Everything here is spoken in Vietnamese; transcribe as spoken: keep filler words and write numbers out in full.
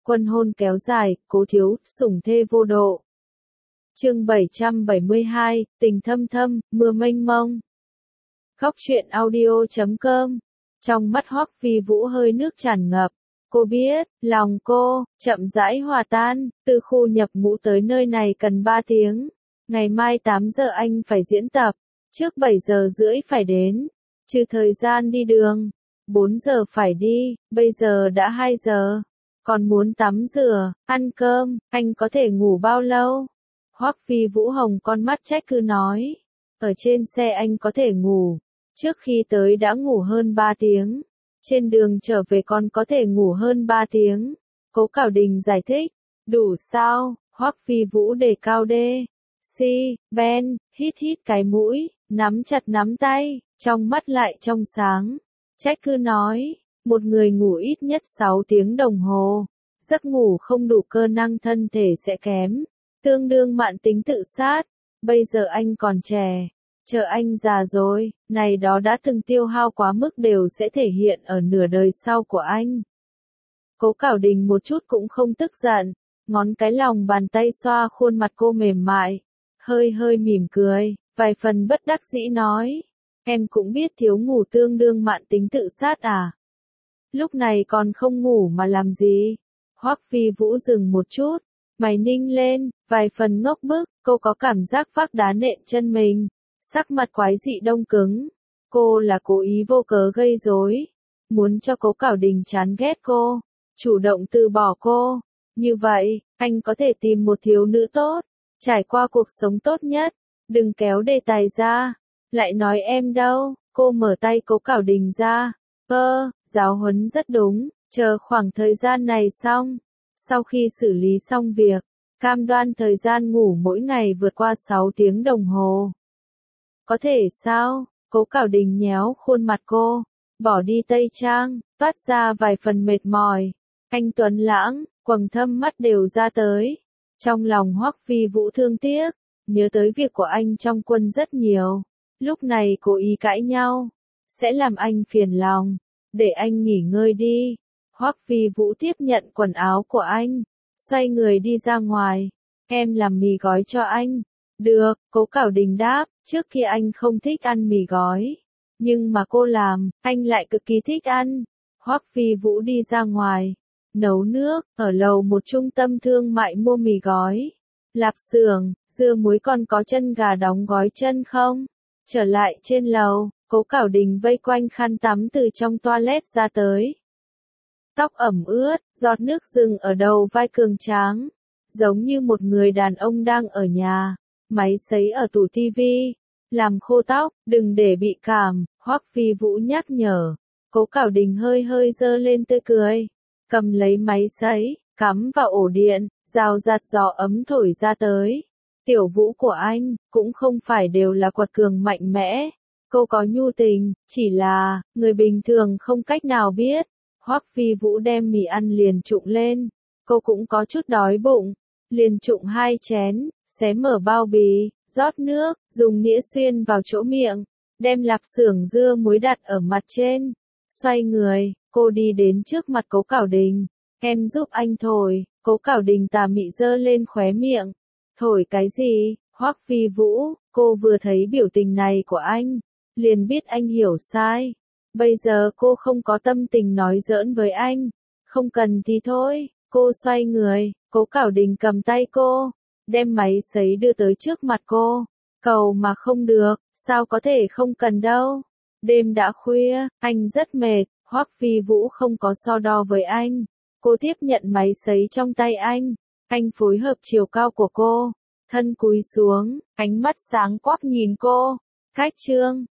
Quân hôn kéo dài, Cố Thiếu, sủng thê vô độ. Chương bảy trăm bảy mươi hai, tình thâm thâm, mưa mênh mông. Góc truyện audio chấm com. Trong mắt Hoắc Phi Vũ hơi nước tràn ngập. Cô biết, lòng cô, chậm rãi hòa tan, từ khu nhập ngũ tới nơi này cần ba tiếng. Ngày mai tám giờ anh phải diễn tập, trước bảy giờ rưỡi phải đến. Trừ thời gian đi đường, bốn giờ phải đi, bây giờ đã hai giờ. Còn muốn tắm rửa, ăn cơm, anh có thể ngủ bao lâu? Hoắc Phi Vũ hồng con mắt trách cứ nói. Ở trên xe anh có thể ngủ. Trước khi tới đã ngủ hơn ba tiếng. Trên đường trở về còn có thể ngủ hơn ba tiếng. Cố Cảo Đình giải thích. Đủ sao? Hoắc Phi Vũ đề cao đê. Si, Ben, hít hít cái mũi, nắm chặt nắm tay, trong mắt lại trong sáng. Trách cứ nói. Một người ngủ ít nhất sáu tiếng đồng hồ. Giấc ngủ không đủ cơ năng thân thể sẽ kém. Tương đương mãn tính tự sát. Bây giờ anh còn trẻ. Chờ anh già rồi, này đó đã từng tiêu hao quá mức đều sẽ thể hiện ở nửa đời sau của anh. Cố Cảo Đình một chút cũng không tức giận. Ngón cái lòng bàn tay xoa khuôn mặt cô mềm mại. Hơi hơi mỉm cười, vài phần bất đắc dĩ nói. Em cũng biết thiếu ngủ tương đương mãn tính tự sát à? Lúc này còn không ngủ mà làm gì? Hoắc Phi Vũ dừng một chút, mày ninh lên, vài phần ngốc bức, cô có cảm giác vác đá nện chân mình, sắc mặt quái dị đông cứng. Cô là cố ý vô cớ gây rối, muốn cho Cố Cảo Đình chán ghét cô, chủ động từ bỏ cô. Như vậy, anh có thể tìm một thiếu nữ tốt, trải qua cuộc sống tốt nhất, đừng kéo đề tài ra. Lại nói em đâu? Cô mở tay Cố Cảo Đình ra. Ơ, giáo huấn rất đúng, chờ khoảng thời gian này xong. Sau khi xử lý xong việc, cam đoan thời gian ngủ mỗi ngày vượt qua sáu tiếng đồng hồ. Có thể sao? Cố Cảo Đình nhéo khuôn mặt cô, bỏ đi tây trang, toát ra vài phần mệt mỏi. Anh tuấn lãng, quầng thâm mắt đều ra tới. Trong lòng Hoắc Phi Vũ thương tiếc, nhớ tới việc của anh trong quân rất nhiều. Lúc này cố ý cãi nhau, sẽ làm anh phiền lòng. Để anh nghỉ ngơi đi. Hoắc Phi Vũ tiếp nhận quần áo của anh, xoay người đi ra ngoài. Em làm mì gói cho anh. Được, Cố Cảo Đình đáp, trước kia anh không thích ăn mì gói. Nhưng mà cô làm, anh lại cực kỳ thích ăn. Hoắc Phi Vũ đi ra ngoài, nấu nước, ở lầu một trung tâm thương mại mua mì gói. Lạp xưởng, dưa muối còn có chân gà đóng gói chân không? Trở lại trên lầu, Cố Cảo Đình vây quanh khăn tắm từ trong toilet ra tới. Tóc ẩm ướt, giọt nước rừng ở đầu vai cường tráng. Giống như một người đàn ông đang ở nhà. Máy sấy ở tủ tivi. Làm khô tóc, đừng để bị cảm, Hoắc Phi Vũ nhắc nhở. Cố Cảo Đình hơi hơi dơ lên tươi cười. Cầm lấy máy sấy, cắm vào ổ điện, rào rạt gió ấm thổi ra tới. Tiểu Vũ của anh, cũng không phải đều là quật cường mạnh mẽ. Cô có nhu tình, chỉ là, người bình thường không cách nào biết. Hoắc Phi Vũ đem mì ăn liền trụng lên. Cô cũng có chút đói bụng. Liền trụng hai chén, xé mở bao bì, rót nước, dùng nĩa xuyên vào chỗ miệng. Đem lạp xưởng dưa muối đặt ở mặt trên. Xoay người, cô đi đến trước mặt Cố Cảo Đình. Em giúp anh thổi. Cố Cảo Đình tà mị dơ lên khóe miệng. Thổi cái gì? Hoắc Phi Vũ, cô vừa thấy biểu tình này của anh, liền biết anh hiểu sai. Bây giờ cô không có tâm tình nói giỡn với anh. Không cần thì thôi. Cô xoay người, Cố Cảo Đình cầm tay cô, đem máy sấy đưa tới trước mặt cô. Cầu mà không được, sao có thể không cần đâu. Đêm đã khuya, anh rất mệt. Hoắc Phi Vũ không có so đo với anh. Cô tiếp nhận máy sấy trong tay anh. Anh phối hợp chiều cao của cô. Thân cúi xuống, ánh mắt sáng quắc nhìn cô. Khách trương,